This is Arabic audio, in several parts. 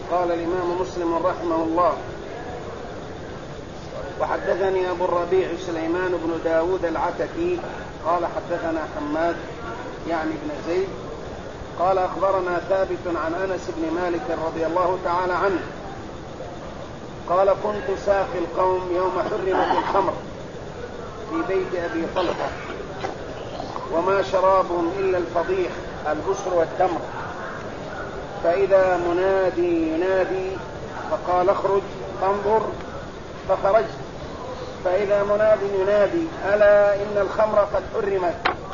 قال الإمام مسلم رحمه الله: وحدثني أبو الربيع سليمان بن داود العتكي قال حدثنا حماد يعني بن زيد قال أخبرنا ثابت عن أنس بن مالك رضي الله تعالى عنه قال: كنت ساقي القوم يوم حرمت الخمر في بيت أبي طلحة، وما شرابهم إلا الفضيح البسر والتمر، فإذا منادي ينادي فقال: اخرج فانظر، فخرجت، فإذا مناد ينادي: ألا إن الخمر قد حرمت.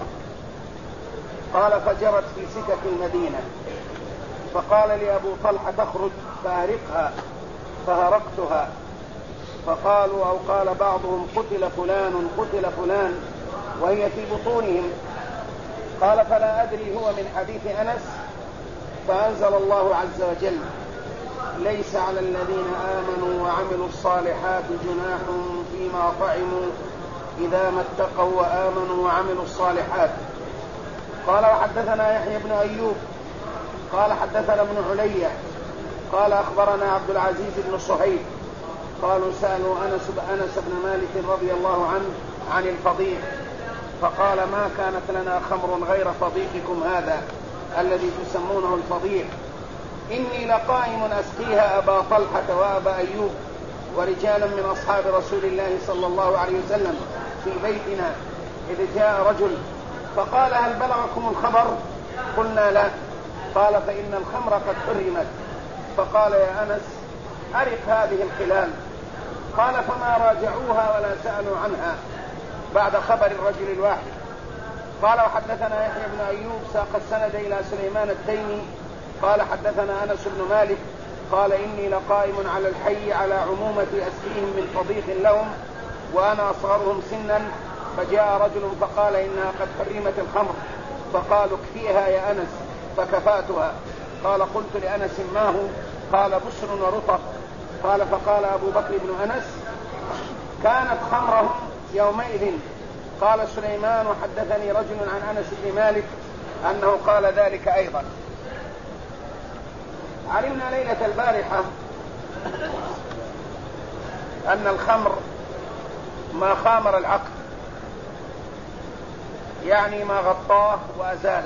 قال: فجرت في سكك المدينة، فقال لي أبو طلحة: اخرج فأهرقها، فهرقتها، فقالوا أو قال بعضهم: قتل فلان قتل فلان، وهي في بطونهم. قال: فلا أدري هو من حديث أنس، فأنزل الله عز وجل: ليس على الذين آمنوا وعملوا الصالحات جناح فيما طعموا إذا ما اتقوا وآمنوا وعملوا الصالحات. قال: وحدثنا يحيى بن أيوب قال حدثنا ابن علي قال أخبرنا عبد العزيز بن صهيب قالوا سألوا أنس بن مالك رضي الله عنه عن الفضيح، فقال: ما كانت لنا خمر غير فضيحكم هذا الذي تسمونه الفضيح، إني لقائم أسقيها أبا طلحة وأبا أيوب ورجالا من أصحاب رسول الله صلى الله عليه وسلم في بيتنا، إذ جاء رجل فقال: هل بلغكم الخبر؟ قلنا: لا. قال: فإن الخمر قد حرمت. فقال: يا أنس، أرق هذه الخلال. قال: فما راجعوها ولا سألوا عنها بعد خبر الرجل الواحد. قال: وحدثنا يحيى بن أيوب ساق السند إلى سليمان التيمي قال حدثنا أنس بن مالك قال: إني لقائم على الحي على عمومة أسقيهم من فضيح لهم وأنا أصغرهم سنا، فجاء رجل فقال: إنها قد حرمت الخمر، فقالوا: اكفيها يا أنس، فكفاتها. قال: قلت لأنس: ما هو؟ قال: بسر ورطب. قال: فقال أبو بكر بن أنس: كانت خمرهم يومئذ. قال سليمان: وحدثني رجل عن أنس بن مالك أنه قال ذلك أيضا. علمنا ليلة البارحة أن الخمر ما خامر العقل، يعني ما غطاه وأزاله،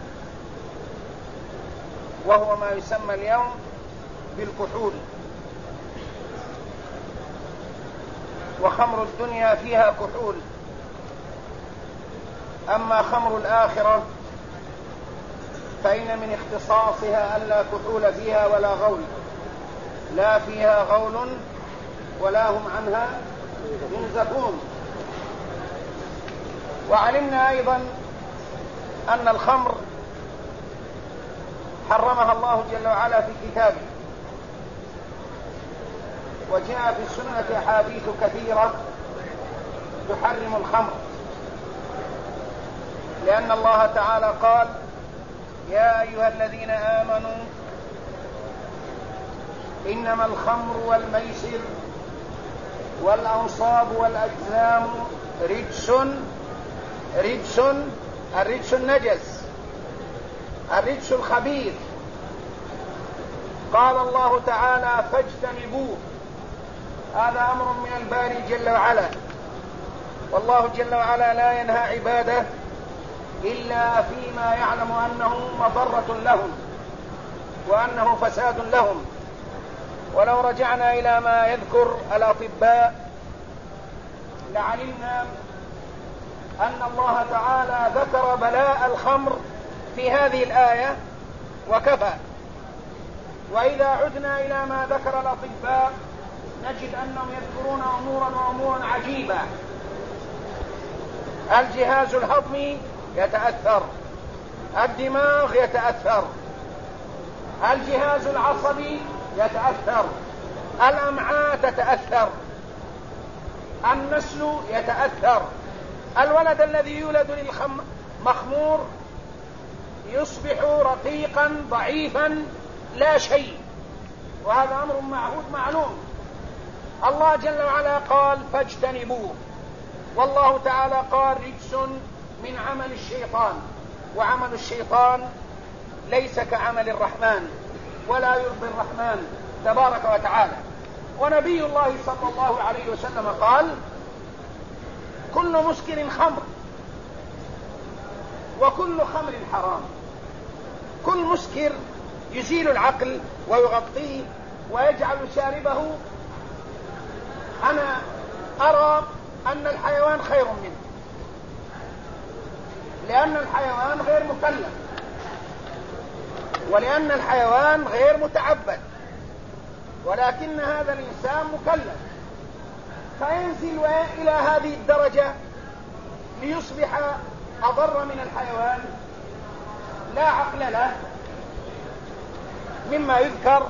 وهو ما يسمى اليوم بالكحول. وخمر الدنيا فيها كحول، أما خمر الآخرة فإن من اختصاصها ألا كحول فيها ولا غول، لا فيها غول ولا هم عنها ينزفون. وعلمنا أيضا أن الخمر حرمها الله جل وعلا في كتابه، وجاء في السنة أحاديث كثيرة تحرم الخمر، لأن الله تعالى قال: يا أيها الذين آمنوا إنما الخمر والميسر والأنصاب والأزلام رجس الرجس النجس، الرجس الخبيث. قال الله تعالى: فاجتنبوه. هذا أمر من الباري جل وعلا، والله جل وعلا لا ينهى عباده إلا فيما يعلم أنه مضرة لهم وأنه فساد لهم. ولو رجعنا إلى ما يذكر الأطباء لعلمنا أن الله تعالى ذكر بلاء الخمر في هذه الآية وكفى. وإذا عدنا إلى ما ذكر الأطباء نجد أنهم يذكرون أمورا عجيبة. الجهاز الهضمي يتأثر، الدماغ يتأثر، الجهاز العصبي يتأثر، الأمعاء تتأثر، النسل يتأثر. الولد الذي يولد مخمور يصبح رقيقا ضعيفا لا شيء، وهذا أمر معهود معلوم. الله جل وعلا قال: فاجتنبوه، والله تعالى قال: رجس من عمل الشيطان، وعمل الشيطان ليس كعمل الرحمن. ولا يرضي الرحمن تبارك وتعالى. ونبي الله صلى الله عليه وسلم قال: كل مسكر خمر وكل خمر حرام. كل مسكر يزيل العقل ويغطيه ويجعل شاربه، أنا أرى أن الحيوان خير منه، لأن الحيوان غير مكلف، ولأن الحيوان غير متعبد، ولكن هذا الإنسان مكلف، فينزل إلى هذه الدرجة ليصبح أضر من الحيوان لا عقل له، مما يذكر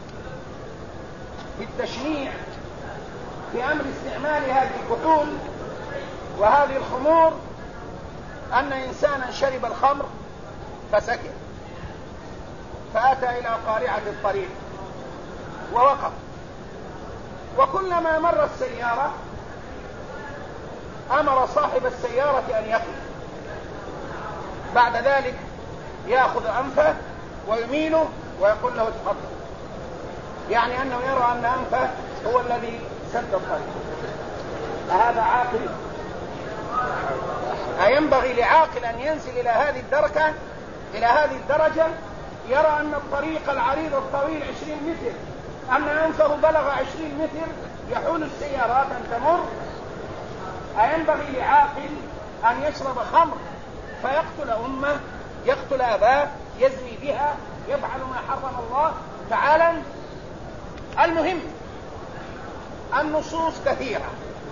بالتشنيع في أمر استعمال هذه الكحول وهذه الخمور أن إنسانا شرب الخمر فسكر، فأتى إلى قارعة الطريق ووقف، وكلما مرت سيارة أمر صاحب السيارة أن يقف، بعد ذلك يأخذ أنفه ويمينه ويقول له تفضل، يعني أنه يرى أن أنفه هو الذي سد الطريق. هذا عاقل؟ أينبغي لعاقل أن ينزل إلى هذه الدرجة، إلى هذه الدرجة، يرى أن الطريق العريض الطويل 20 متر، أن أنفه بلغ 20 متر يحول السيارات أن تمر؟ أينبغي لعاقل أن يشرب خمر فيقتل أمه، يقتل أباه، يزني بها، يفعل ما حرم الله تعالى؟ المهم النصوص كثيرة،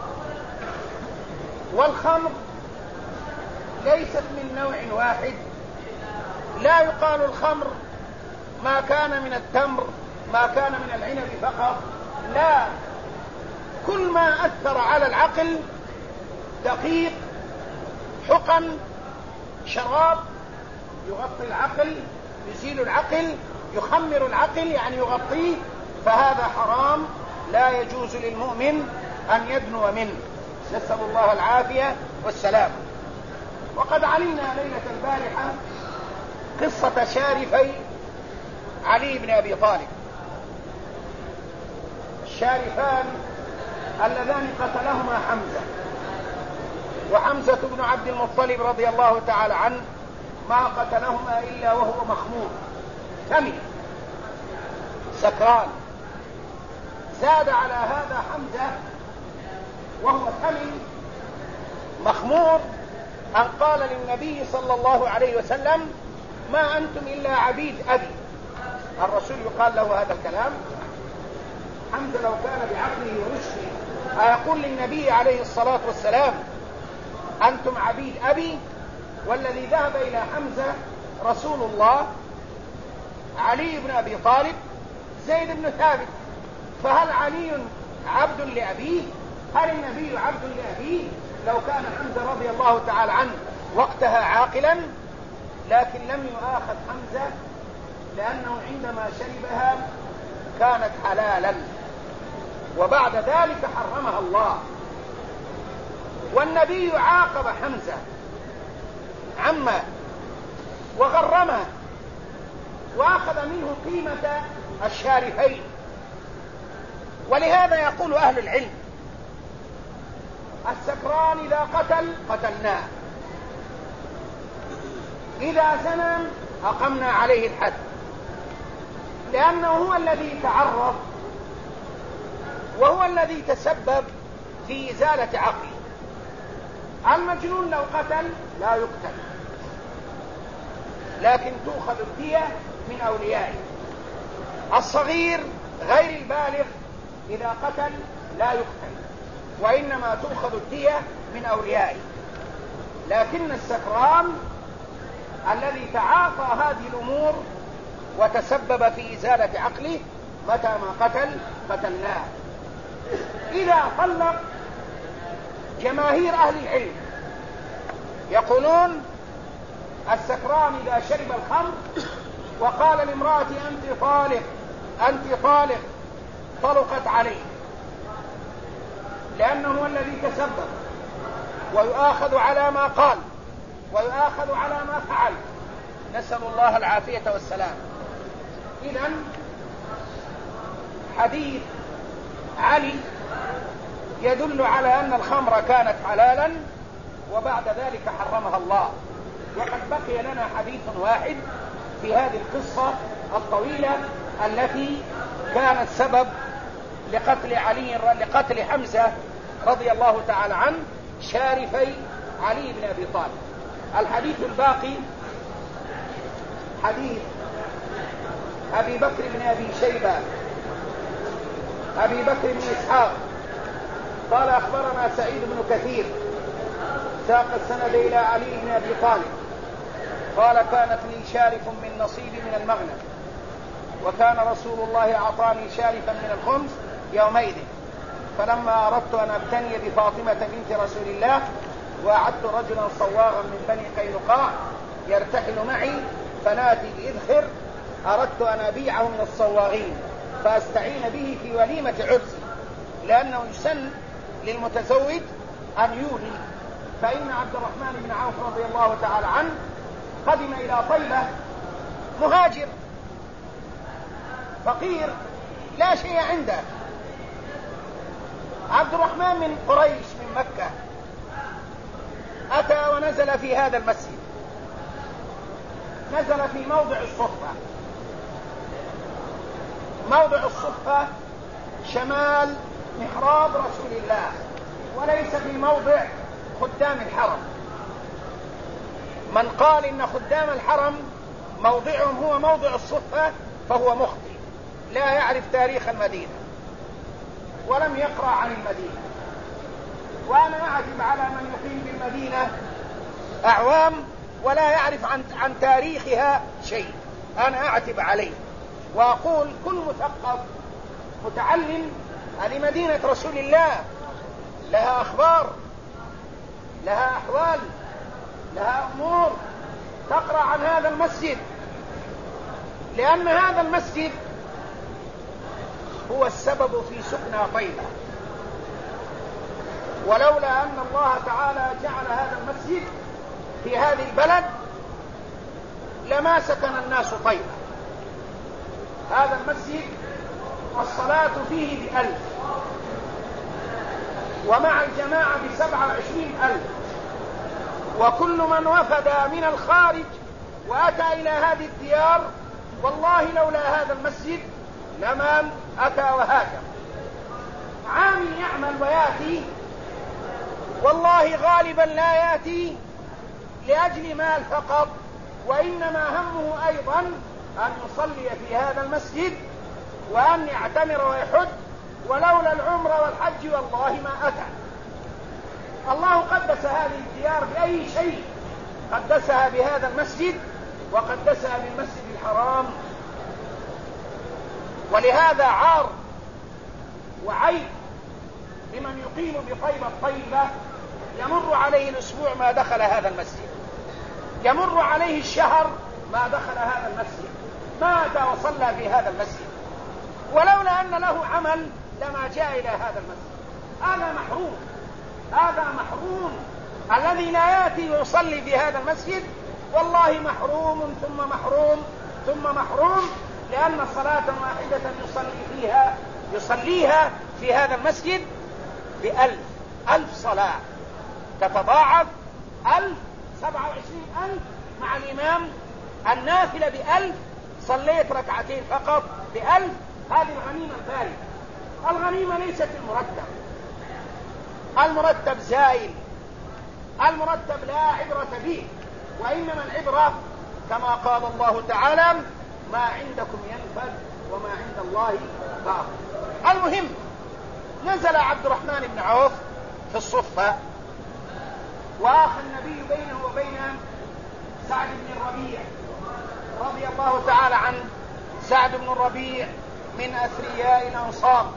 والخمر ليست من نوع واحد. لا يقال الخمر ما كان من التمر، ما كان من العنب فقط، لا، كل ما أثر على العقل، دقيق، حقن، شراب يغطي العقل، يزيل العقل، يخمر العقل يعني يغطيه، فهذا حرام لا يجوز للمؤمن أن يدنو منه، نسأل الله العافية والسلام. وقد علمنا ليلة البارحة قصة شارفي علي بن أبي طالب، الشارفان اللذان قتلهما حمزة، وحمزة بن عبد المطلب رضي الله تعالى عنه ما قتلهما إلا وهو مخمور ثمن سكران، زاد على هذا حمزة وهو ثمن مخمور أن قال للنبي صلى الله عليه وسلم: ما أنتم إلا عبيد أبي. الرسول يقال له هذا الكلام؟ حمزة لو كان بعقله ورشده أيقول للنبي عليه الصلاة والسلام: أنتم عبيد أبي؟ والذي ذهب إلى حمزة رسول الله، علي بن أبي طالب، زيد بن ثابت، فهل علي عبد لأبيه؟ هل النبي عبد لأبيه؟ لو كان حمزة رضي الله تعالى عنه وقتها عاقلا، لكن لم يؤاخذ حمزة لأنه عندما شربها كانت حلالا، وبعد ذلك حرمها الله. والنبي عاقب حمزة عما وغرمه وأخذ منه قيمة الشارفين. ولهذا يقول أهل العلم: السكران إذا قتل قتلناه، إذا زنى أقمنا عليه الحد، لأنه هو الذي تعرض وهو الذي تسبب في إزالة عقله. المجنون لو قتل لا يقتل، لكن تؤخذ الدية من أوليائه. الصغير غير البالغ إذا قتل لا يقتل، وإنما تؤخذ الدية من أوليائه. لكن السكران الذي تعاطى هذه الأمور وتسبب في إزالة عقله متى ما قتل قتلناه. إذا طلق، جماهير أهل العلم يقولون: السكران إذا شرب الخمر وقال لامرأتي أنت طالق أنت طالق، طلقت عليه، لأنه هو الذي تسبب، ويؤاخذ على ما قال ويؤاخذ على ما فعل، نسأل الله العافية والسلام. إذن حديث علي يدل على أن الخمر كانت حلالا وبعد ذلك حرمها الله. وقد بقي لنا حديث واحد في هذه القصة الطويلة التي كانت سبب لقتل حمزة رضي الله تعالى عنه شارفي علي بن أبي طالب. الحديث الباقي حديث أبي بكر بن أبي شيبة أبي بكر بن إسحاق قال أخبرنا سعيد بن كثير ساق السند إلى علي بن أبي طالب قال كانت لي شارف من نصيبي من المغنم وكان رسول الله أعطاني شارفا من الخمس يومئذ فلما أردت أن أبتني بفاطمة بنت رسول الله وأعدت رجلا صواغا من بني قينقاع يرتحل معي فناتي بإذخر أردت أن أبيعه من الصواغين فأستعين به في وليمة عرسي لأنه يسن للمتزوج أن يولي. فإن عبد الرحمن بن عوف رضي الله تعالى عنه قدم إلى طيبة مهاجر فقير لا شيء عنده. عبد الرحمن من قريش من مكة أتى ونزل في هذا المسجد، نزل في موضع الصفة. موضع الصفة شمال محراب رسول الله وليس في موضع خدام الحرم. من قال إن خدام الحرم موضعهم هو موضع الصفة فهو مخطئ، لا يعرف تاريخ المدينة ولم يقرأ عن المدينة. وأنا أعتب على من يقيم بالمدينة أعوام ولا يعرف عن تاريخها شيء، أنا أعتب عليه وأقول كل مثقف متعلم هذه مدينة رسول الله لها أخبار لها أحوال لها أمور تقرأ عن هذا المسجد، لأن هذا المسجد هو السبب في سكنى طيبة. ولولا أن الله تعالى جعل هذا المسجد في هذه البلد لما سكن الناس طيبة. هذا المسجد والصلاة فيه ب1000 ومع الجماعة ب27,000 وكل من وفد من الخارج وأتى إلى هذه الديار والله لولا هذا المسجد لمن أتى وهاجر. عامل يعمل ويأتي والله غالبا لا يأتي لأجل مال فقط، وإنما همه أيضا أن يصلي في هذا المسجد وأن يعتمر ويحج، ولولا العمر والحج والله ما أتى. الله قدس هذه الديار بأي شيء؟ قدسها بهذا المسجد وقدسها بالمسجد الحرام. ولهذا عار وعيب لمن يقيم بطيبة الطيبة يمر عليه الأسبوع ما دخل هذا المسجد، يمر عليه الشهر ما دخل هذا المسجد، مات وصلى في هذا المسجد، ولولا أن له عمل لما جاء إلى هذا المسجد. هذا محروم، هذا محروم. الذي لا يأتي ويصلي في هذا المسجد والله محروم ثم محروم ثم محروم، لأن صلاة واحدة يصليها في هذا المسجد ب1000 صلاة تتضاعف 27,000 مع الإمام. النافلة ب1000 صليت ركعتين فقط ب1000. هذه الغنيمة الفارغة. الغنيمة ليست المرتب زائل، المرتب لا عبرة به، وإنما العبرة كما قال الله تعالى ما عندكم ينفد وما عند الله باق. المهم نزل عبد الرحمن بن عوف في الصفة وآخى النبي بينه وبين سعد بن الربيع رضي الله تعالى عنه. سعد بن الربيع من أثرياء الأنصار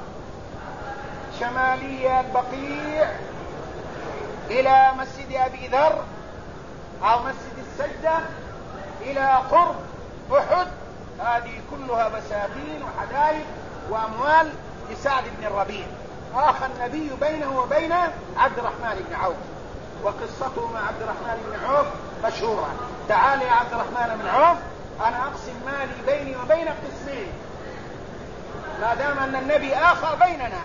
شمالي البقيع إلى مسجد أبي ذر أو مسجد السجدة إلى قرب أحد، هذه كلها بساتين وحدائق وأموال لسعد بن الربيع. آخى النبي بينه وبين عبد الرحمن بن عوف، وقصته مع عبد الرحمن بن عوف مشهورة. تعال يا عبد الرحمن بن عوف أنا أقسم مالي بيني وبينك قسمين ما دام أن النبي آخى بيننا،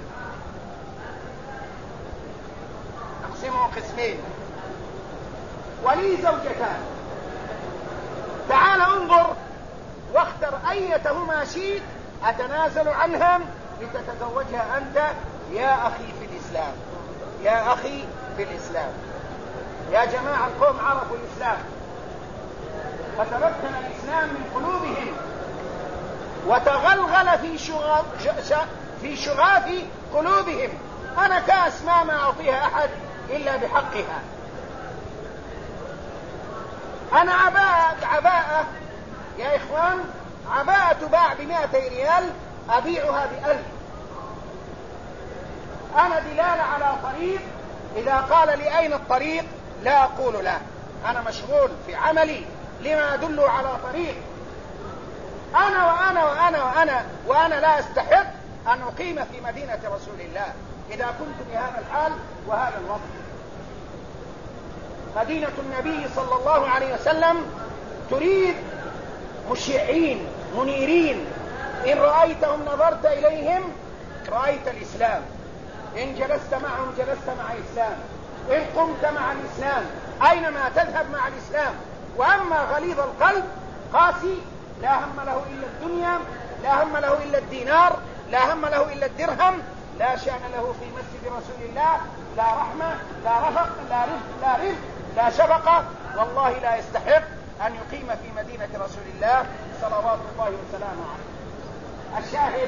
أقسمه قسمين. ولي زوجتان، تعال انظر واختر أيتهما شئت أتنازل عنها لتتزوجها أنت يا أخي في الإسلام. يا أخي في الإسلام. يا جماعة القوم عرفوا الإسلام فتمكن الإسلام من قلوبهم وتغلغل في شغاف قلوبهم. أنا كأس ما أعطيها أحد إلا بحقها. أنا عباءة يا إخوان، عباءة تباع ب200 ريال أبيعها ب1000. أنا دلالة على طريق، إذا قال لي أين الطريق لا أقول لا، أنا مشغول في عملي لما أدل على طريق. أنا وأنا وأنا وأنا وأنا لا أستحق أن أقيم في مدينة رسول الله إذا كنت بهذا الحال وهذا الوضع. مدينة النبي صلى الله عليه وسلم تريد مشيعين منيرين، إن رأيتهم نظرت إليهم رأيت الإسلام، إن جلست معهم جلست مع الإسلام، إن قمت مع الإسلام، أينما تذهب مع الإسلام. وأما غليظ القلب قاسي لا هم له إلا الدنيا، لا هم له إلا الدينار، لا هم له إلا الدرهم، لا شأن له في مسجد رسول الله، لا رحمة لا رفق لا رفق لا شفقة، والله لا يستحق أن يقيم في مدينة رسول الله صلوات الله وسلامه عليه. الشاهد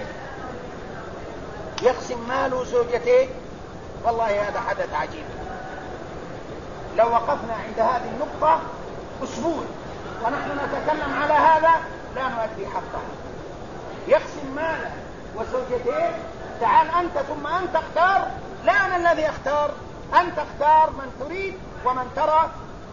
يقسم ماله زوجته، والله هذا حدث عجيب. لو وقفنا عند هذه النقطة أسبوع ونحن نتكلم على هذا لا نؤدي حقه. يقسم ماله وزوجته. تعال أنت ثم أنت اختار، لا أنا الذي اختار، أنت اختار من تريد ومن ترى.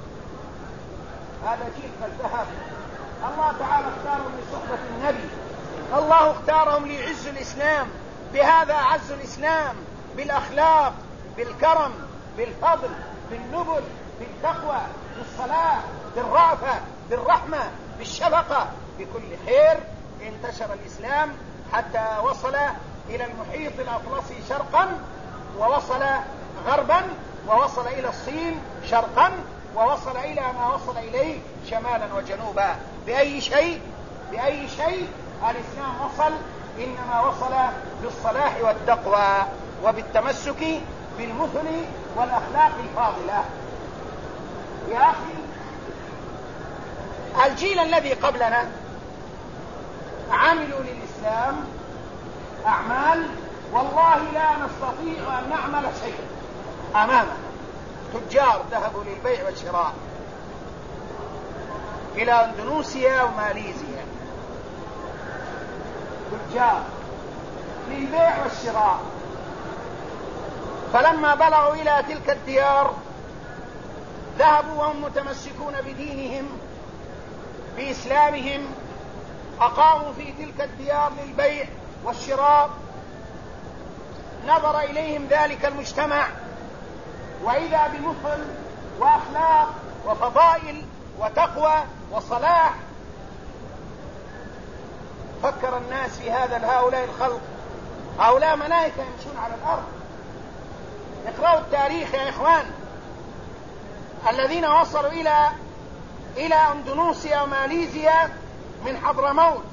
هذا جيل فالذهب. الله تعالى اختارهم لصحبة النبي، الله اختارهم ليعز الإسلام، بهذا عز الإسلام بالأخلاق، بالكرم، بالفضل، بالنبل، بالتقوى، بالصلاة، بالرأفة، بالرحمة، بالشفقة، بكل خير. انتشر الإسلام حتى وصل إلى المحيط الأطلسي شرقا، ووصل غربا، ووصل إلى الصين شرقا، ووصل إلى ما وصل إليه شمالا وجنوبا. بأي شيء الإسلام وصل؟ إنما وصل بالصلاح والتقوى وبالتمسك بالمثل والأخلاق الفاضلة. يا أخي الجيل الذي قبلنا عملوا للإسلام أعمال والله لا نستطيع أن نعمل شيئا أمامه. تجار ذهبوا للبيع والشراء إلى أندونيسيا وماليزيا، تجار للبيع والشراء. فلما بلغوا إلى تلك الديار ذهبوا وهم متمسكون بدينهم بإسلامهم، أقاموا في تلك الديار للبيع والشراء. نظر إليهم ذلك المجتمع وإذا بمثل وأخلاق وفضائل وتقوى وصلاح. فكر الناس في هؤلاء الخلق، هؤلاء ملائكة يمشون على الأرض. اقرأوا التاريخ يا إخوان، الذين وصلوا إلى أندونيسيا وماليزيا من حضرموت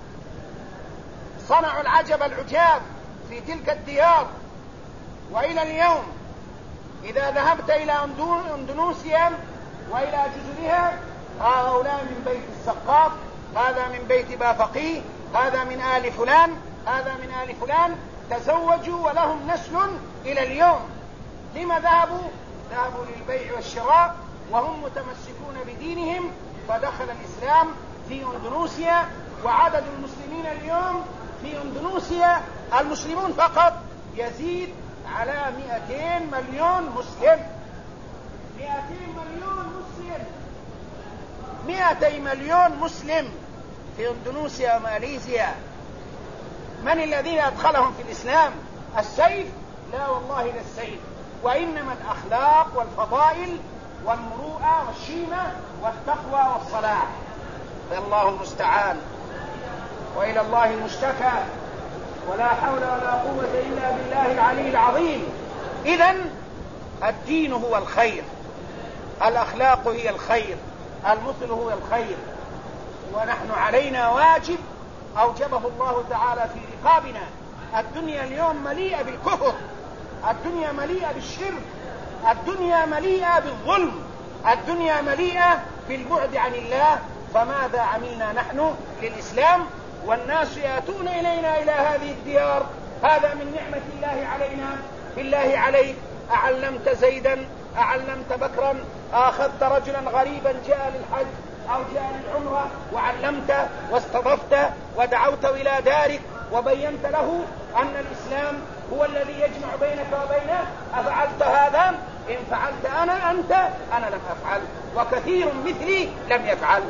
صنعوا العجب العجاب في تلك الديار. وإلى اليوم إذا ذهبت إلى أندونيسيا وإلى جزرها، هؤلاء من بيت السقاف، هذا من بيت بافقيه، هذا من آل فلان، هذا من آل فلان، تزوجوا ولهم نسل إلى اليوم. لما ذهبوا للبيع والشراء وهم متمسكون بدينهم. فدخل الإسلام في أندونيسيا، وعدد المسلمين اليوم في أندونيسيا المسلمون فقط يزيد على 200 مليون مسلم. 200 مليون مسلم، 200 مليون مسلم في أندونيسيا وماليزيا. من الذين أدخلهم في الإسلام؟ السيف؟ لا والله لا السيف، وإنما الأخلاق والفضائل والمروءة والشيمة والتقوى والصلاح. فالله المستعان وإلى الله المشتكى، ولا حول ولا قوة إلا بالله العلي العظيم. إذن الدين هو الخير، الأخلاق هي الخير، المثل هو الخير، ونحن علينا واجب أوجبه الله تعالى في رقابنا. الدنيا اليوم مليئة بالكفر، الدنيا مليئة بالشرك، الدنيا مليئة بالظلم، الدنيا مليئة بالبعد عن الله. فماذا عملنا نحن للإسلام؟ والناس يأتون إلينا إلى هذه الديار. هذا من نعمة الله علينا. بالله عليك، أعلمت زيدا، أعلمت بكرا، أخذت رجلا غريبا جاء للحج أو جاء للعمرة وعلمته واستضفته ودعوته إلى دارك وبينت له أن الإسلام هو الذي يجمع بينك وبينه. أفعلت هذا؟ إن فعلت أنا لم أفعل، وكثير مثلي لم يفعل.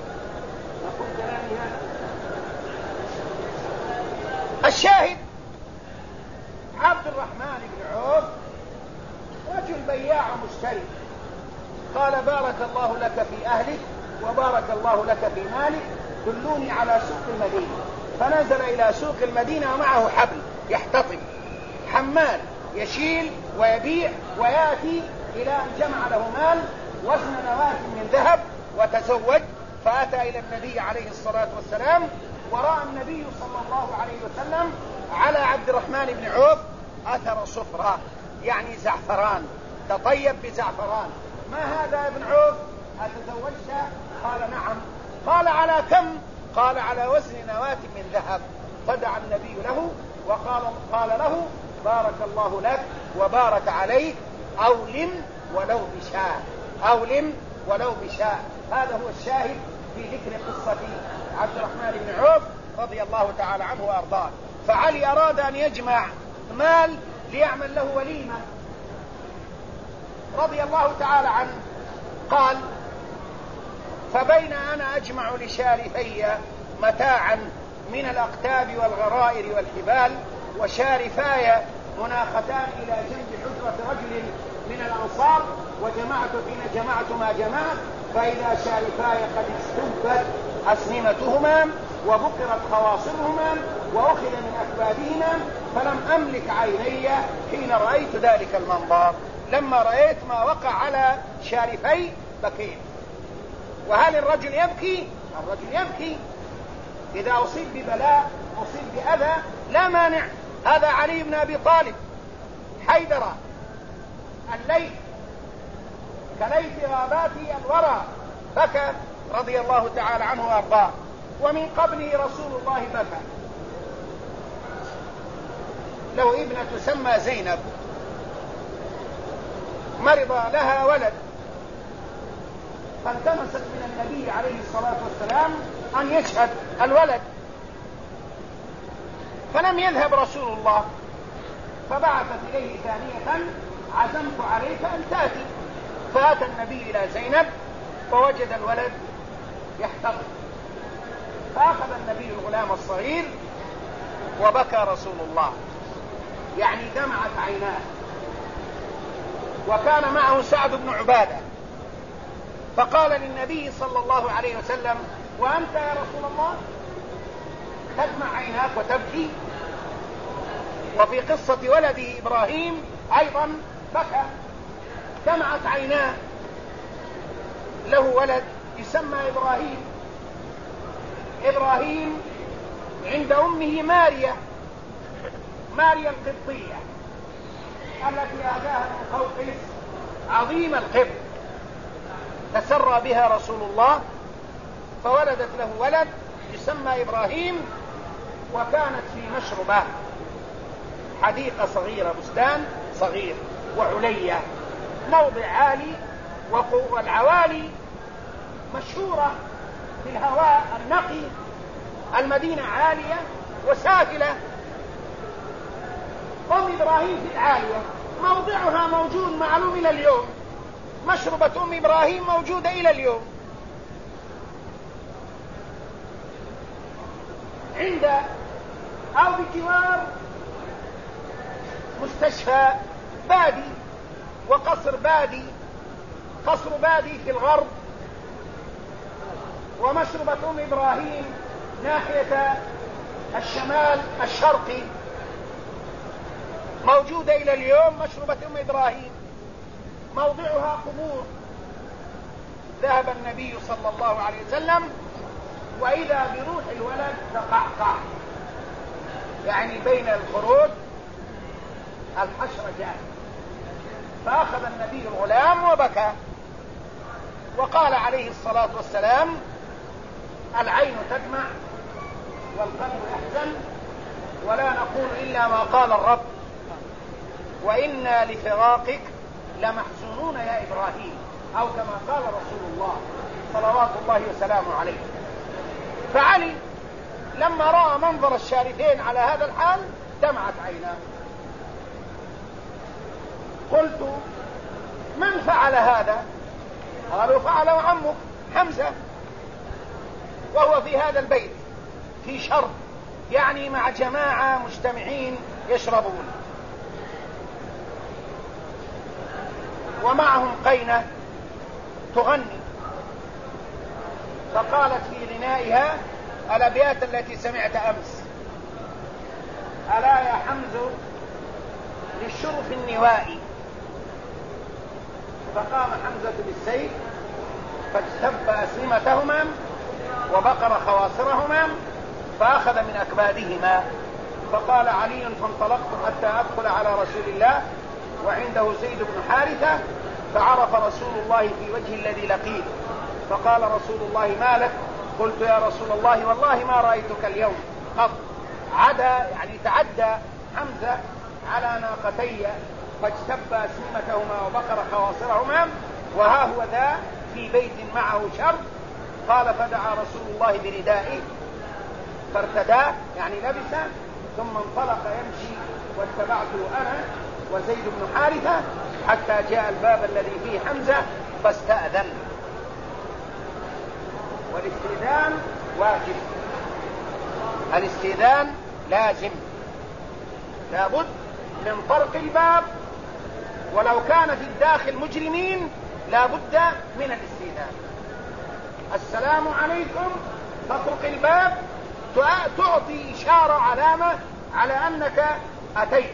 الشاهد عبد الرحمن بن عوف رجل بياع مشتري، قال بارك الله لك في أهلك وبارك الله لك في مالك، دلوني على سوق المدينة. فنزل إلى سوق المدينة ومعه حبل يحتطب، حمال يشيل ويبيع ويأتي إلى أن جمع له مال وزن نواة من ذهب وتزوج. فأتى إلى النبي عليه الصلاة والسلام، ورأى النبي صلى الله عليه وسلم على عبد الرحمن بن عوف أثر صفرة، يعني زعفران، تطيب بزعفران. ما هذا يا ابن عوف؟ أتزوجت؟ قال نعم. قال على كم؟ قال على وزن نواة من ذهب. فدعا النبي له وقال له بارك الله لك وبارك عليك، أولم ولو بشاء، أولم ولو بشاء. هذا هو الشاهد في ذكر قصة عبد الرحمن بن عوف رضي الله تعالى عنه وأرضاه. فعلي أراد أن يجمع مال ليعمل له وليمة رضي الله تعالى عنه. قال فبين أنا أجمع لشارفي متاعا من الأقتاب والغرائر والحبال، وشارفاي مناختان إلى جنب حجرة رجل من الأنصار، وجمعت حين جمعت ما جمعت، فإذا شارفاي قد استنفت أسنمتهما وبقرت خواصرهما وأخذ من أكبادهما، فلم أملك عيني حين رأيت ذلك المنظر. لما رأيت ما وقع على شارفي بكيت. وهل الرجل يبكي؟ الرجل يبكي إذا أصيب ببلاء، أصيب بأذى، لا مانع. هذا علي بن أبي طالب حيدر الليث كليث غابات الورى بكى رضي الله تعالى عنه وأرضاه. ومن قبله رسول الله بكى. له ابنة تسمى زينب، مرض لها ولد، فالتمست من النبي عليه الصلاة والسلام أن يشهد الولد، فلم يذهب رسول الله، فبعثت إليه ثانية عزمت عليك أن تأتي. فأتى النبي إلى زينب فوجد الولد يحتضر، فأخذ النبي الغلام الصغير وبكى رسول الله، يعني دمعت عيناه. وكان معه سعد بن عبادة، فقال للنبي صلى الله عليه وسلم وأنت يا رسول الله تدمع عيناك وتبكي؟ وفي قصة ولده إبراهيم أيضا بكى، دمعت عيناه، له ولد يسمى إبراهيم. إبراهيم عند أمه ماريا القبطية التي أهداها من قوقس عظيم القبط، تسرى بها رسول الله فولدت له ولد يسمى إبراهيم. وكانت في مشربة، حديقة صغيرة، بستان صغير وعلية، موضع عالي، والعوالي مشهورة في الهواء النقي. المدينة عالية وسافلة. أم إبراهيم في العالية، موضعها موجود معلوم إلى اليوم، مشربة أم إبراهيم موجودة إلى اليوم. عند أو بجوار مستشفى بادي وقصر بادي، قصر بادي في الغرب ومشربة أم إبراهيم ناحية الشمال الشرقي موجودة إلى اليوم. مشربة أم إبراهيم موضعها قبور. ذهب النبي صلى الله عليه وسلم وإذا بروح الولد تقعقع، يعني بين الخروج الحشرة جاءت، فأخذ النبي الغلام وبكى وقال عليه الصلاة والسلام: العين تدمع والقلب يحزن ولا نقول إلا ما قال الرب، وإنا لفراقك لمحزونون يا إبراهيم، أو كما قال رسول الله صلوات الله وسلامه عليه. فعلي لما رأى منظر الشارفين على هذا الحال دمعت عيناه. قلت: من فعل هذا؟ قالوا: فعله عمك حمزة، وهو في هذا البيت في شرب، يعني مع جماعة مجتمعين يشربون، ومعهم قينة تغني. فقالت في غنائها الأبيات التي سمعت أمس: ألا يا حمز للشرف النوائي. فقام حمزة بالسيف فاجتب أسلمتهما وبقر خواصرهما فأخذ من أكبادهما. فقال علي: فانطلقت حتى أدخل على رسول الله وعنده زيد بن حارثة، فعرف رسول الله في وجه الذي لقيت، فقال رسول الله: ما لك؟ قلت: يا رسول الله والله ما رأيتك اليوم قط. يعني تعدى حمزة على ناقتي فاجتب أسلمتهما وبقر خواصرهما، وها هو ذا في بيت معه شرب. قال: فدعا رسول الله بردائه فارتداه، يعني لبسه، ثم انطلق يمشي واتبعته أنا وزيد بن حارثة حتى جاء الباب الذي فيه حمزة فاستأذن. والاستئذان واجب، الاستئذان لازم، لابد من طرق الباب، ولو كان في الداخل مجرمين لابد من الاستئذان. السلام عليكم، تطرق الباب، تعطي إشارة علامة على أنك أتيت.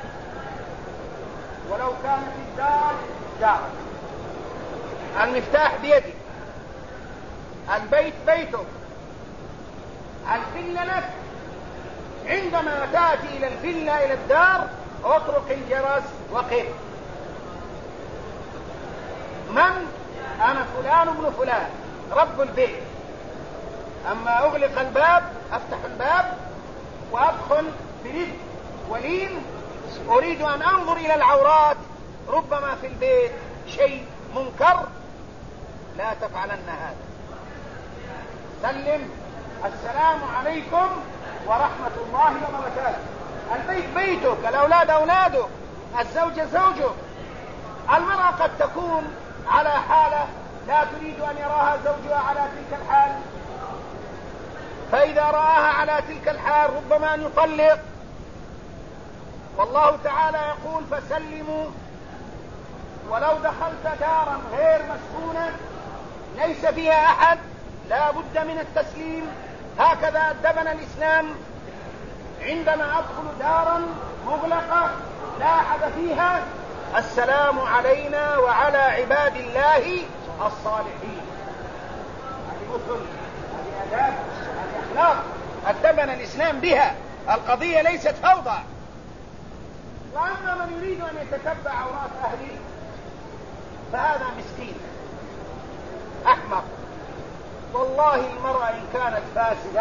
ولو كان في الدار دارك، المفتاح بيدك، البيت بيتك، الفلة لك، عندما تأتي إلى الفلة إلى الدار اطرق الجرس وقف: من؟ أنا فلان ابن فلان رب البيت. أما أغلق الباب، أفتح الباب وأدخل برفق ولين، أريد أن أنظر إلى العورات، ربما في البيت شيء منكر، لا تفعلن هذا. سلم: السلام عليكم ورحمة الله وبركاته. البيت بيتك، الأولاد أولادك، الزوجة زوجك. المرأة قد تكون على حالة لا تريد أن يراها زوجها على تلك الحال، فإذا رآها على تلك الحال ربما أن يطلق. والله تعالى يقول: فسلموا. ولو دخلت دارا غير مسكونة ليس فيها أحد لا بد من التسليم. هكذا أدبنا الإسلام. عندما أدخل دارا مغلقة لا أحد فيها: السلام علينا وعلى عباد الله الصالحين. هذه مثل، هذه آداب، هذه أخلاق أدبنا الإسلام بها. القضية ليست فوضى. وأما من يريد أن يتتبع عورات أهله فهذا مسكين أحمق. والله المرأة إن كانت فاسدة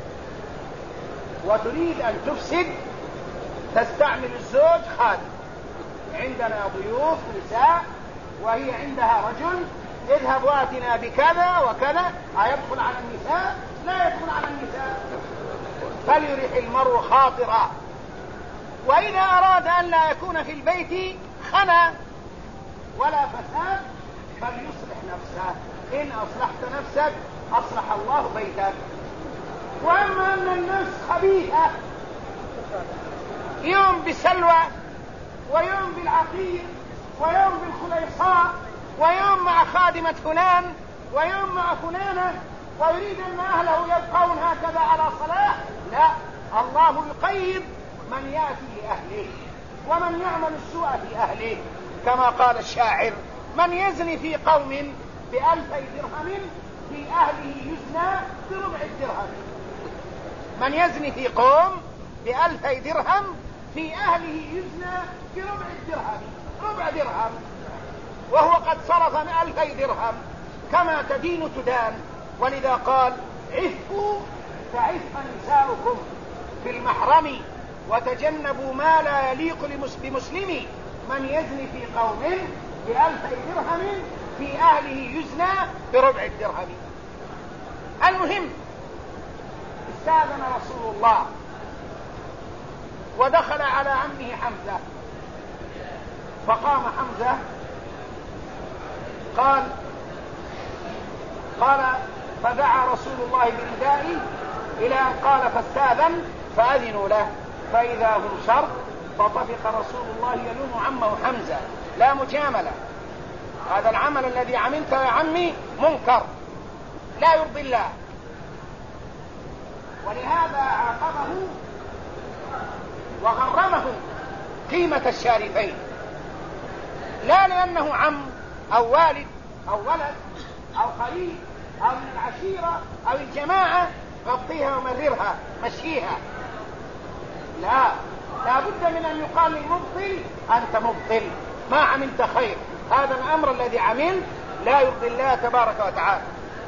وتريد أن تفسد تستعمل الزوج خادم. عندنا ضيوف نساء وهي عندها رجل: اذهب واتنا بكذا وكذا. أيدخل على النساء؟ لا يدخل على النساء. فليرح المرء خاطره. وإذا أراد أن لا يكون في البيت خنا ولا فساد فليصلح نفسه. إن أصلحت نفسك أصلح الله بيتك. وأما أن النفس خبيثة، يوم بسلوى ويوم بالعقير ويوم بالخليصاء ويوم مع خادمة فلان ويوم مع فلانة، ويريد أن أهله يبقون هكذا على صلاح. لا، الله يقيد من يأتي لأهله ومن يعمل السوء في أهله، كما قال الشاعر: من يزني في قوم ب2000 درهم في أهله يزنى بربع الدرهم. من يزني في قوم ب2000 درهم في أهله يزنى بربع الدرهم، ربع درهم، وهو قد صرف 2000 درهم. كما تدين تدان. ولذا قال: عفوا فعف نساؤكم في المحرم وتجنبوا ما لا يليق بمسلم. من يزني في قوم ب2000 درهم في أهله يزنى بربع الدرهم. المهم، استأذن رسول الله ودخل على عمه حمزة، فقام حمزة قال فدعا رسول الله بردائه إلى أن قال فاستأذن فأذنوا له، فإذا هم شر، فطفق رسول الله يلوم عمه حمزة: لا مجاملة، هذا العمل الذي عملته يا عمي منكر لا يرضي الله. ولهذا عاقبه وغرمه قيمة الشارفين، لا لأنه عم أو والد أو ولد أو قريب أو من العشيرة أو الجماعة، غطيها ومررها مشيها. لا بد من أن يقال للمبطل: أنت مبطل، ما عملت خير، هذا الأمر الذي عمل لا يرضي الله تبارك وتعالى.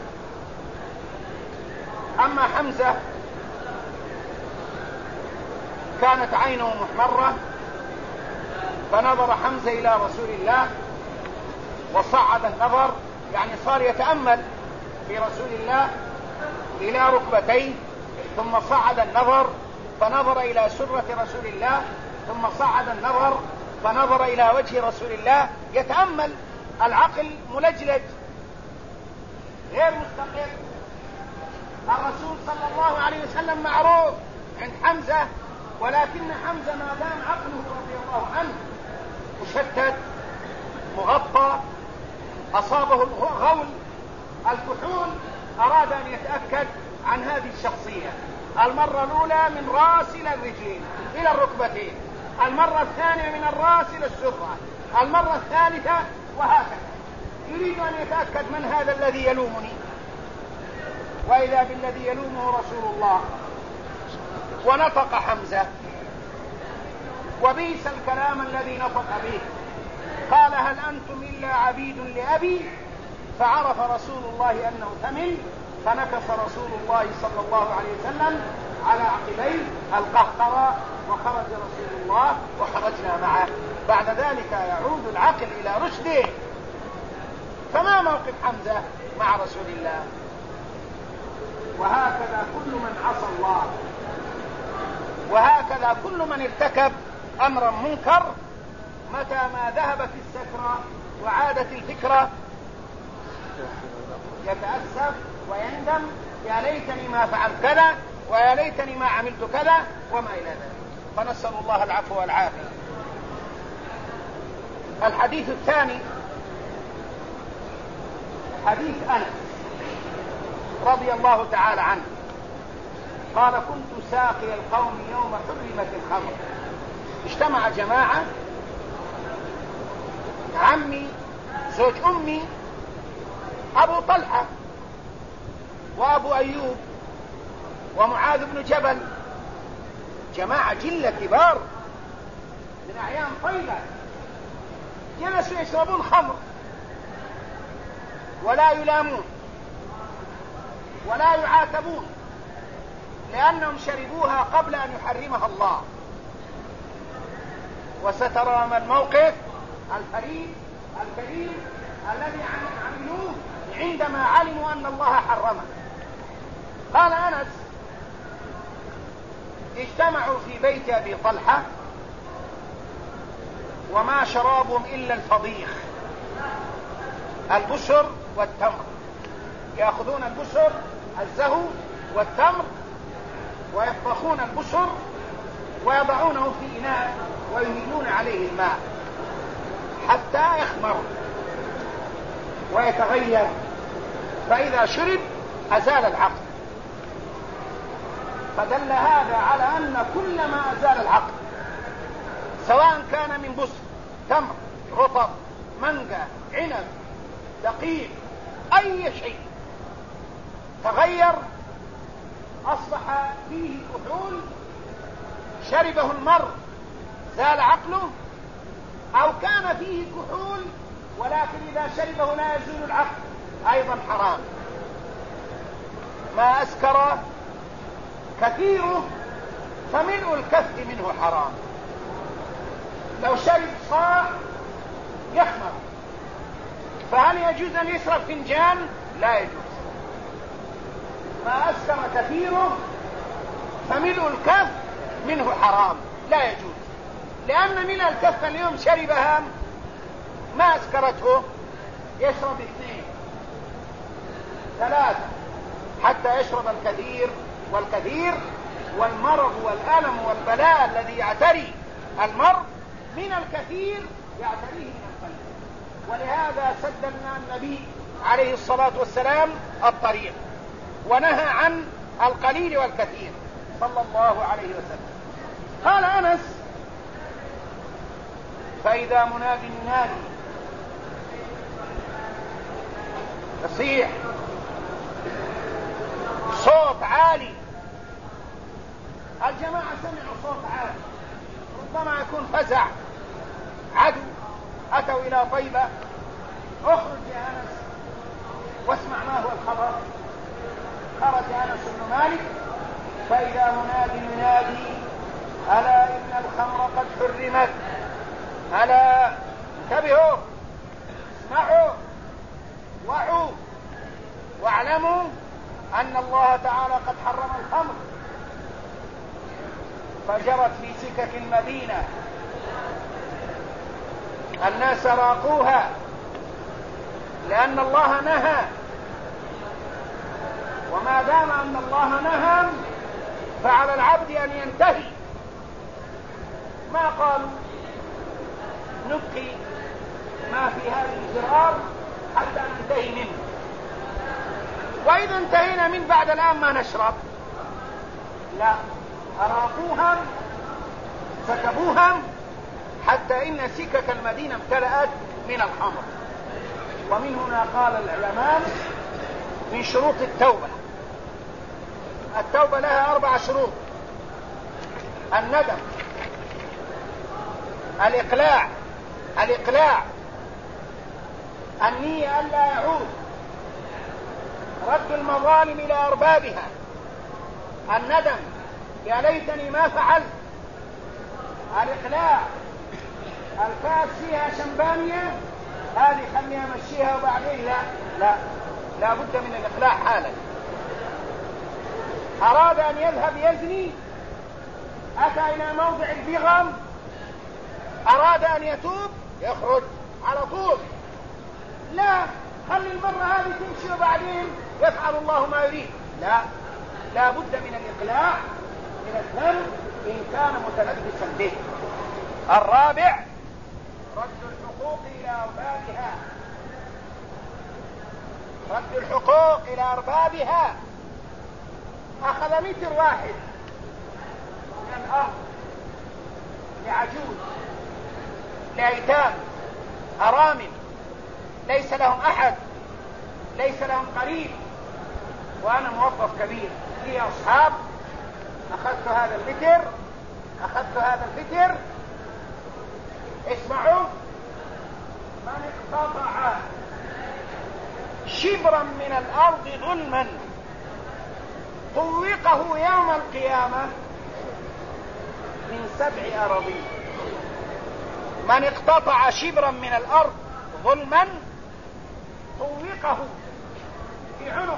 أما حمزة كانت عينه محمرة، فنظر حمزة إلى رسول الله وصعد النظر، يعني صار يتأمل في رسول الله إلى ركبتيه، ثم صعد النظر فنظر إلى سرة رسول الله، ثم صعد النظر فنظر إلى وجه رسول الله، يتأمل. العقل ملجلج غير مستقر. الرسول صلى الله عليه وسلم معروف عند حمزة، ولكن حمزة ما دام عقله رضي الله عنه مشتت مغطى، أصابه الغول الكحول، أراد أن يتأكد عن هذه الشخصية. المرة الأولى من رأس إلى الرجلين إلى الركبتين، المرة الثانية من الرأس إلى السرة، المرة الثالثة، وهكذا. يريد أن يتأكد من هذا الذي يلومني، وإذا بالذي يلومه رسول الله. ونطق حمزة، وبئس الكلام الذي نطق به. قال: هل أنتم إلا عبيد لأبي؟ فعرف رسول الله أنه ثمن، فنكص رسول الله صلى الله عليه وسلم على عقبيه القهقرة، وخرج رسول الله وخرجنا معه. بعد ذلك يعود العقل إلى رشده. فما موقف حمزة مع رسول الله؟ وهكذا كل من عصى الله، وهكذا كل من ارتكب أمرا منكر، متى ما ذهبت السكرة وعادت الفكرة يتأسف ويندم: يا ليتني ما فعلت كذا، ويا ليتني ما عملت كذا، وما إلى ذلك. فنسأل الله العفو والعافية. الحديث الثاني حديث أنس رضي الله تعالى عنه قال: كنت ساقي القوم يوم حرمت الخمر. اجتمع جماعة، عمي، زوج أمي، أبو طلحة، وأبو أيوب، ومعاذ بن جبل، جماعة جلة كبار من أعيان طيبة، جلسوا يشربون خمر ولا يلامون ولا يعاتبون، لأنهم شربوها قبل أن يحرمها الله. وسترى ما الموقف الفريد الكريم الذي عملوه عندما علموا أن الله حرمه. قال أنس: اجتمعوا في بيت أبي طلحة، وما شرابهم إلا الفضيخ، البسر والتمر. يأخذون البسر الزهو والتمر ويطبخون البسر ويضعونه في إناء ويهيلون عليه الماء حتى يخمر ويتغير، فإذا شرب أزال العقد. فدل هذا على أن كل ما أزال العقد سواء كان من بسر، تمر، رطب، مانجا، عنب، دقيق، أي شيء تغير أصبح فيه كحول شربه المرء زال عقله، أو كان فيه كحول ولكن إذا شربه لا يزول العقل أيضا حرام. ما أسكر كثيره فملء الكف منه حرام. لو شرب صاع يخمر، فهل يجوز أن يشرب فنجان؟ لا يجوز. ما أسكر كثيره فملء الكف منه حرام، لا يجوز، لأن ملء الكف اليوم شربها ما أسكرته يشرب 2 3 حتى يشرب الكثير والكثير، والمرض والألم والبلاء الذي يعتري المرء من الكثير يعتريه من القليل. ولهذا سد لنا النبي عليه الصلاة والسلام الطريق ونهى عن القليل والكثير صلى الله عليه وسلم. قال أنس: فإذا مناد ينادي يصيح صوت عالي، الجماعة سمعوا صوت عالي، ربما يكون فزع عدو أتوا إلى طيبة، اخرج يا أنس واسمع ما هو الخبر. خرج أنس بن مالك فإذا مناد ينادي: ألا إن الخمر قد حرمت، ألا انتبهوا، اسمعوا، وعوا، واعلموا أن الله تعالى قد حرم الخمر. فجرت في سكك المدينة، الناس راقوها لأن الله نهى، وما دام أن الله نهى فعلى العبد أن ينتهي. ما قالوا نبقي ما في هذه الزرار حتى ننتهي منه، وإذا انتهينا من بعد الآن ما نشرب، لا، أراقوها سكبوها حتى إن سكك المدينة امتلأت من الخمر. ومن هنا قال العلماء من شروط التوبة لها 4 شروط: الندم، الإقلاع، النية ألا يعود، رد المظالم إلى أربابها، الندم يا ليتني ما فعلت، الإقلاع الكاس فيها شمبانية هذه خليها مشيها وبعدين لا بد من الإقلاع حالا. أراد أن يذهب يزني، أتى إلى موضع البغم، أراد أن يتوب يخرج على طول، لا، خلي المرة هذه تمشي وبعدين يفعل الله ما يريد، لا بد من الإقلاع من الذنب إن كان متلبسا به. الرابع: رد الحقوق إلى أربابها. أخذ متر واحد من الأرض لعجوز، لأيتام، أرامل، ليس لهم أحد، ليس لهم قريب، وأنا موظف كبير لي أصحاب، أخذت هذا الفكر. اسمعوا: من اقتطع شبرا من الأرض ظلما طوقه يوم القيامة من 7 أراضين. من اقتطع شبرا من الأرض ظلما طوقه في عنقه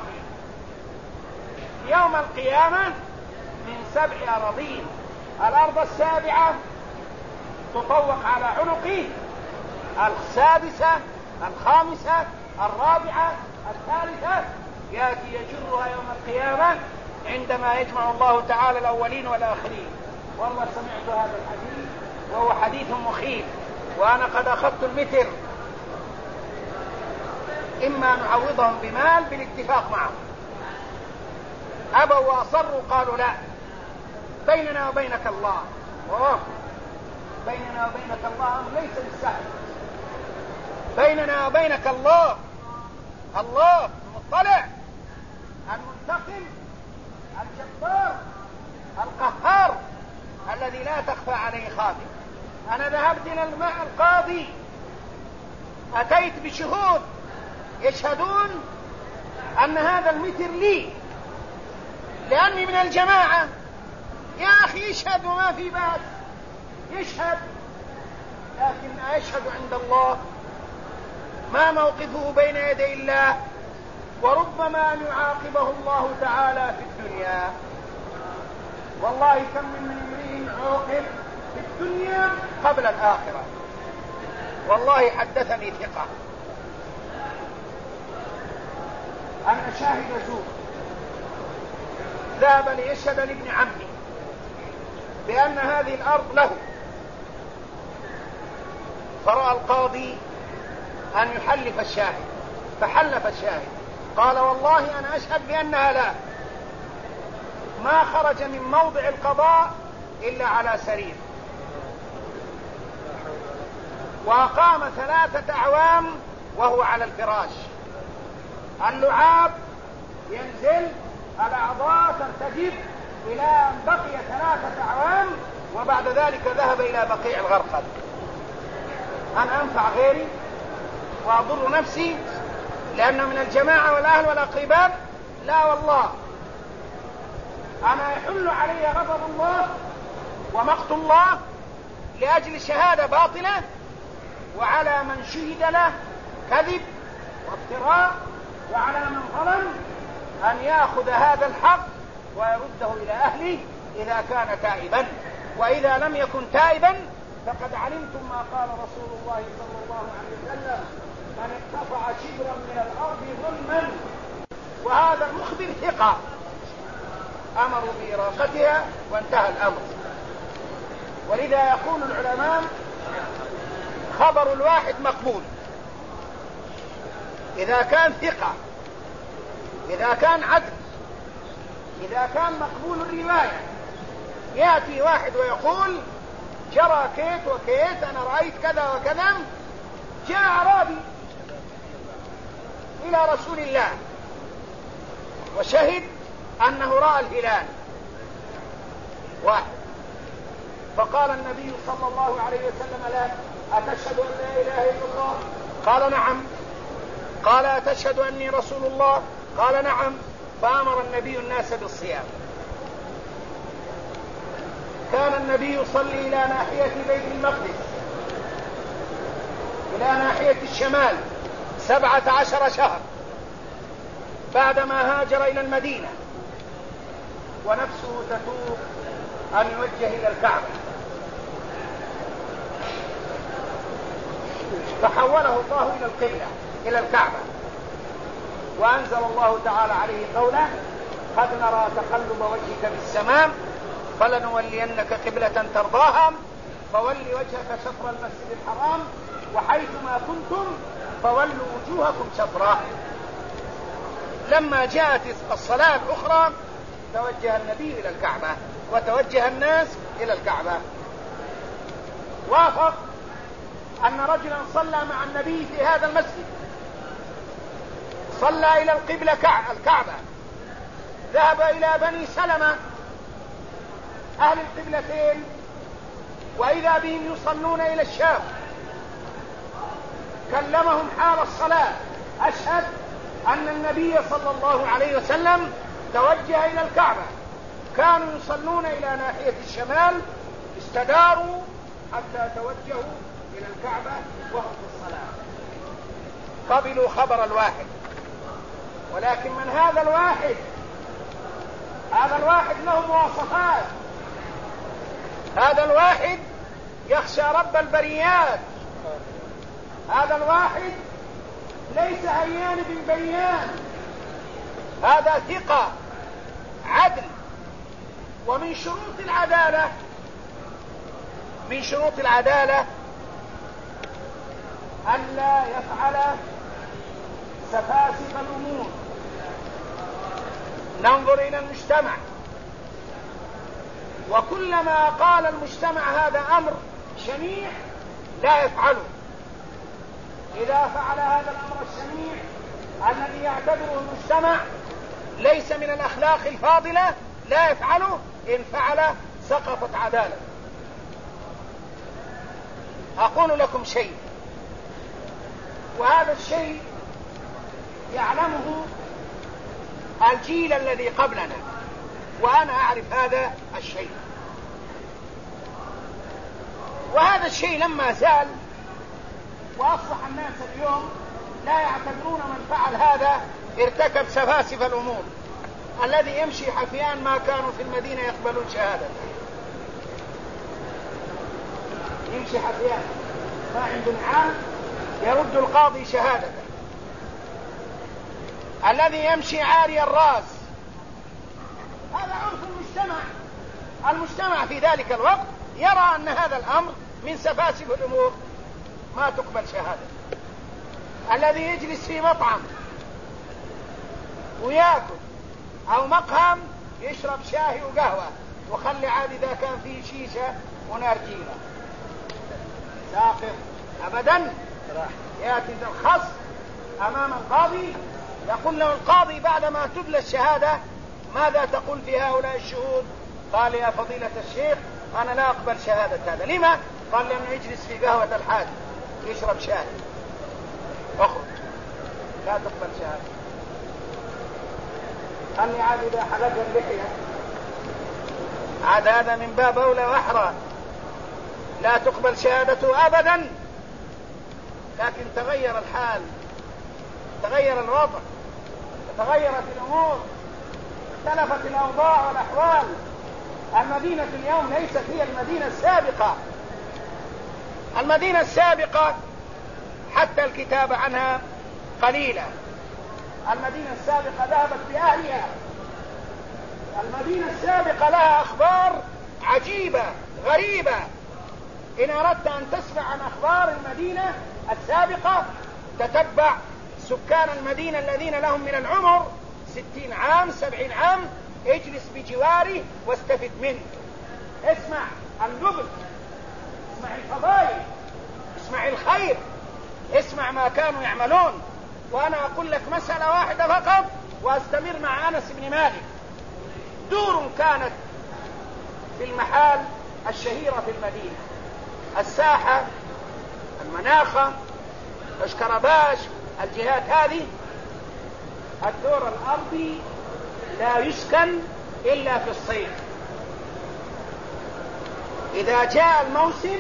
يوم القيامة من 7 أراضين. الأرض 7 تطوق على عنقه، 6، 5، 4، 3 يأتي يجرها يوم القيامة عندما يجمع الله تعالى الأولين والآخرين. والله سمعت هذا الحديث وهو حديث مخيف، وأنا قد أخذت المتر، إما نعوضهم بمال بالاتفاق معهم، أبوا وأصروا قالوا لا، بيننا وبينك الله. بيننا وبينك الله ليس بالسهل، بيننا وبينك الله، الله المطلع المنتقم الجبار القهار الذي لا تخفى عليه خافية. أنا ذهبت إلى القاضي، أتيت بشهود يشهدون أن هذا المتر لي لأني من الجماعة. يا أخي يشهد وما في بأس، يشهد، لكن يشهد عند الله ما موقفه بين يدي الله، وربما أن يعاقبه الله تعالى في الدنيا. والله كم من امرئ عوقب في الدنيا قبل الآخرة. والله حدثني ثقة أن شاهد زور ذهب ليشهد لابن عمي بأن هذه الأرض له، فرأى القاضي أن يحلف الشاهد، فحلف الشاهد قال والله أنا أشهد بأنها لا. ما خرج من موضع القضاء إلا على سرير، وقام 3 أعوام وهو على الفراش، اللعاب ينزل، الأعضاء ترتجف، إلى أن بقي 3 أعوام، وبعد ذلك ذهب إلى بقيع الغرقد. أنا أنفع غيري وأضر نفسي لأنه من الجماعة والأهل والأقرباء؟ لا والله، أنا يحل علي غضب الله ومقت الله لأجل شهادة باطلة، وعلى من شهد له كذب وافتراء، وعلى من ظلم أن يأخذ هذا الحق ويرده إلى أهله إذا كان تائبا. وإذا لم يكن تائبا فقد علمتم ما قال رسول الله صلى الله عليه وسلم: من اقتطع شبرا من الأرض ظلما، وهذا المخبر ثقة، أمروا بإراقتها وانتهى الأمر. ولذا يقول العلماء: خبر الواحد مقبول إذا كان ثقة، إذا كان عدل، إذا كان مقبول الرواية. يأتي واحد ويقول: جرى كيت وكيت، أنا رأيت كذا وكذا. جاء أعرابي إلى رسول الله وشهد أنه رأى الهلال واحد، فقال النبي صلى الله عليه وسلم له: أتشهد أن لا إله إلا الله؟ قال: نعم. قال: أتشهد أني رسول الله؟ قال: نعم. فأمر النبي الناس بالصيام. كان النبي يصلي إلى ناحية بيت المقدس، إلى ناحية الشمال 17 شهر بعدما هاجر إلى المدينة، ونفسه تتوق أن يوجه إلى الكعبة، فحوله الله إلى القبلة، إلى الكعبة، وأنزل الله تعالى عليه قوله: قد نرى تقلب وجهك في السماء فلنولينك قبلة ترضاها فول وجهك شطر المسجد الحرام وحيثما كنتم فولوا وجوهكم شطره. لما جاءت الصلاة الأخرى توجه النبي إلى الكعبة وتوجه الناس إلى الكعبة. وافق أن رجلا صلى مع النبي في هذا المسجد، صلى إلى القبلة الكعبة، ذهب إلى بني سلمة أهل القبلتين، وإذا بهم يصلون إلى الشام، كلمهم حال الصلاة: أشهد أن النبي صلى الله عليه وسلم توجه إلى الكعبة. كانوا يصلون إلى ناحية الشمال، استداروا حتى توجهوا إلى الكعبة وهم في الصلاة. قبلوا خبر الواحد. ولكن من هذا الواحد؟ هذا الواحد له مواصفات. هذا الواحد يخشى رب البريات. هذا الواحد ليس هيان بن بيان، هذا ثقة عدل. ومن شروط العدالة، من شروط العدالة ألا يفعل سفاسف الأمور، ننظر إلى المجتمع، وكلما قال المجتمع هذا أمر شنيع لا يفعله. إذا فعل هذا الأمر الشنيع الذي يعتبره المجتمع ليس من الأخلاق الفاضلة لا يفعله، إن فعل سقطت عدالة. أقول لكم شيء، وهذا الشيء يعلمه الجيل الذي قبلنا، وأنا أعرف هذا الشيء. وهذا الشيء لما زال وأصبح الناس اليوم لا يعتبرون من فعل هذا ارتكب سفاسف الأمور. الذي يمشي حفيان ما كانوا في المدينة يقبلون شهادة، يمشي حفيان ما عنده نعام يرد القاضي شهادة. الذي يمشي عاري الرأس هذا عرف المجتمع. المجتمع في ذلك الوقت يرى أن هذا الأمر من سفاسف الأمور ما تقبل شهادة. الذي يجلس في مطعم ويأكل أو مقهم يشرب شاهي وقهوة وخلي عاد إذا كان فيه شيشة ونارجيلة ساقط أبدا. يأتي الخص أمام القاضي يقول له القاضي بعدما تبلى الشهادة ماذا تقول في هؤلاء الشهود؟ قال يا فضيلة الشيخ أنا لا أقبل شهادة هذا. لما؟ قال لأنه يجلس في قهوة الحاج يشرب شاي. اخرج لا تقبل شهادة. خلي عاد إذا حلق اللحية عاد هذا من باب أولى وأحرى لا تقبل شهادته أبدا. لكن تغير الحال، تغير الوضع، تغيرت الأمور، اختلفت الأوضاع والأحوال. المدينة اليوم ليست هي المدينة السابقة. المدينة السابقة حتى الكتاب عنها قليلة. المدينة السابقة ذهبت بأهلها. المدينة السابقة لها أخبار عجيبة غريبة. إن أردت أن تسمع عن أخبار المدينة السابقة تتبع سكان المدينة الذين لهم من العمر 60 عام 70 عام، اجلس بجواره واستفد منه. اسمع النبل، اسمع الفضائل، اسمع الخير، اسمع ما كانوا يعملون. وأنا أقول لك مسألة واحدة فقط وأستمر مع أنس بن مالك. دور كانت في المحال الشهيرة في المدينة، الساحة، المناخة، اشكرباش، الجهات هذه. الدور الأرضي لا يسكن إلا في الصيف. إذا جاء الموسم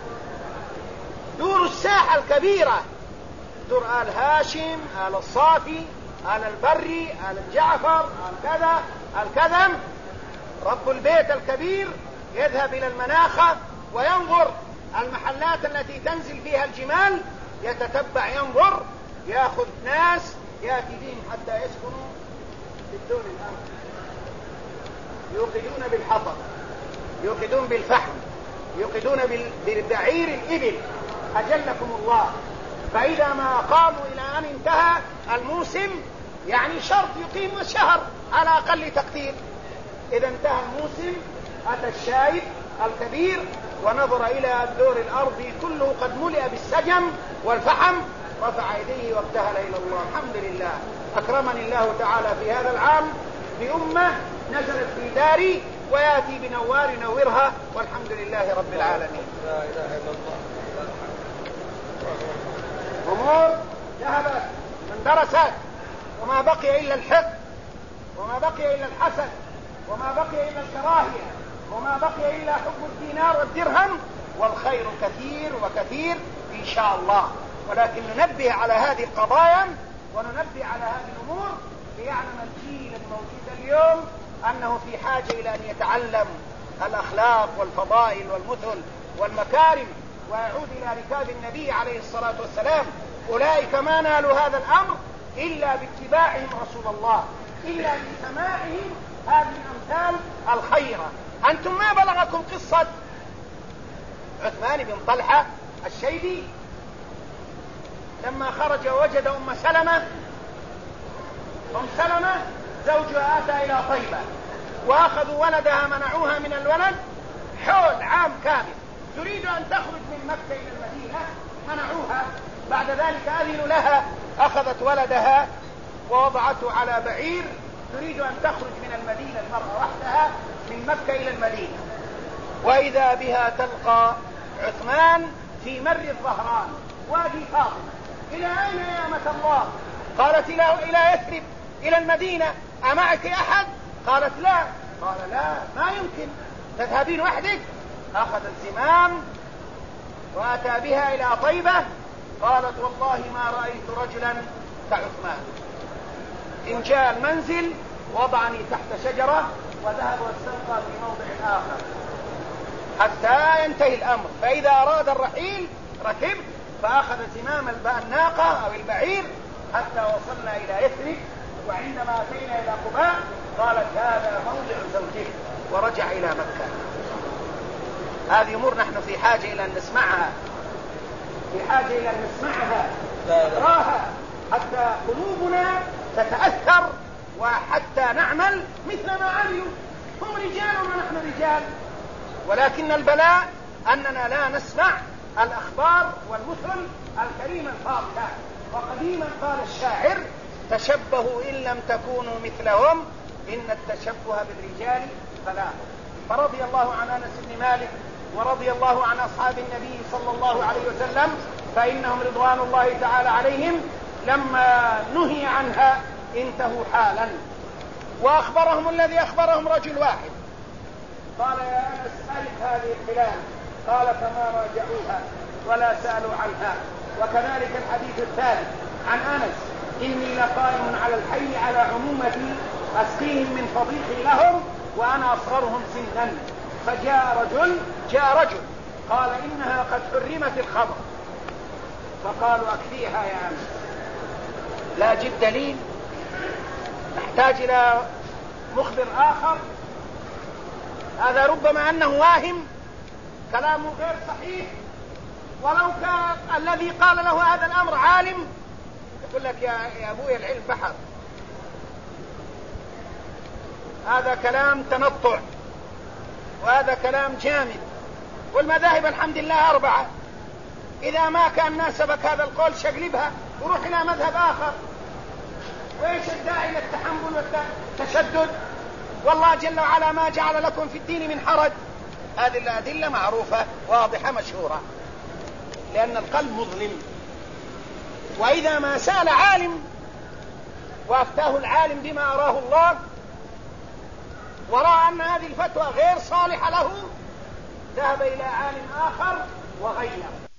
دور الساحة الكبيرة، دور آل هاشم، آل الصافي، آل البري، آل الجعفر، آل كذا، آل كذا، رب البيت الكبير يذهب إلى المناخة وينظر المحلات التي تنزل فيها الجمال، يتتبع ينظر، يأخذ ناس يأتي بهم حتى يسكنوا في الدور الأرض. يوقدون بالحطب، يوقدون بالفحم، يوقدون بالبعير الإبل، أجلكم الله. فإذا ما قاموا إلى أن انتهى الموسم، يعني شرط يقيم شهر على أقل تقدير، إذا انتهى الموسم أتى الشايب الكبير ونظر إلى الدور الأرضي كله قد ملئ بالسجم والفحم، رفع يديه وابتهل إلى الله. الحمد لله أكرمني الله تعالى في هذا العام بأمة نزلت في داري ويأتي بنوار نورها، والحمد لله رب العالمين. لا إله إلا الله. أمور ذهبت من درست، وما بقي إلا الحقد، وما بقي إلا الحسد، وما بقي إلا الكراهية، وما بقي إلا حب الدينار والدرهم، والخير كثير وكثير إن شاء الله. ولكن ننبه على هذه القضايا وننبه على هذه الأمور ليعلم الجيل الموجود اليوم أنه في حاجة إلى أن يتعلم الأخلاق والفضائل والمثل والمكارم ويعود إلى ركاب النبي عليه الصلاة والسلام. أولئك ما نالوا هذا الأمر إلا باتباعهم رسول الله، إلا بسماعهم هذه الأمثال الخيرة. أنتم ما بلغكم قصة عثمان بن طلحة الشيبي لما خرج ووجد أم سلمة زوجها أتى إلى طيبة وأخذوا ولدها منعوها من الولد حول عام كامل، تريد أن تخرج من مكة إلى المدينة منعوها. بعد ذلك أذنوا لها، أخذت ولدها ووضعته على بعير، تريد أن تخرج من المدينة المرأة وحدها من مكة إلى المدينة، وإذا بها تلقى عثمان في مر الظهران وادي فاطمة. إلى أين يا أمة الله؟ قالت إلى يثرب، إلى المدينة. أمعك أحد؟ قالت لا. قال لا، ما يمكن، تذهبين وحدك؟ أخذ الزمام وأتى بها إلى طيبة. قالت والله ما رأيت رجلا كعثمان، إن جاء المنزل وضعني تحت شجرة وذهب واستلقى في موضع آخر حتى ينتهي الأمر، فإذا أراد الرحيل ركبت فأخذ زمام الناقة أو البعير حتى وصلنا إلى يثرب. وعندما أتينا إلى قباء قالت هذا موضع زوجك، ورجع إلى مكة. هذه أمور نحن في حاجة إلى أن نسمعها، في حاجة إلى أن نسمعها نقراها حتى قلوبنا تتأثر وحتى نعمل مثل ما عملوا. هم رجال ونحن رجال، ولكن البلاء أننا لا نسمع الأخبار والمثل الكريمة الفاضلة. وقديما قال الشاعر تشبهوا إن لم تكونوا مثلهم إن التشبه بالرجال فلاح. فرضي الله عن أنس بن مالك ورضي الله عن أصحاب النبي صلى الله عليه وسلم، فإنهم رضوان الله تعالى عليهم لما نهي عنها انتهوا حالا. وأخبرهم الذي أخبرهم رجل واحد، قال يا أنس ألف هذه الخلال، قال فما راجعوها ولا سألوا عنها. وكذلك الحديث الثالث عن أنس إني لقائم على الحي على عمومتي أسقيهم من فضيحي لهم وأنا أصغرهم سنا. فجاء رجل قال إنها قد حرمت الخمر، فقالوا أكفيها يا أنس، لا جد دليل، نحتاج إلى مخبر آخر. هذا ربما أنه واهم، كلامه غير صحيح، ولو كان الذي قال له هذا الأمر عالم يقول لك يا أبوي العلم بحر. هذا كلام تنطع، وهذا كلام جامد. والمذاهب الحمد لله 4، إذا ما كان ناسبك هذا القول شقلبها وروح إلى مذهب آخر. وإيش الداعي للتحمل والتشدد؟ والله جل وعلا ما جعل لكم في الدين من حرج. هذه الأدلة معروفة واضحة مشهورة، لأن القلب مظلم. وإذا ما سأل عالم وأفتاه العالم بما أراه الله ورأى أن هذه الفتوى غير صالحة له، ذهب إلى عالم آخر وغير.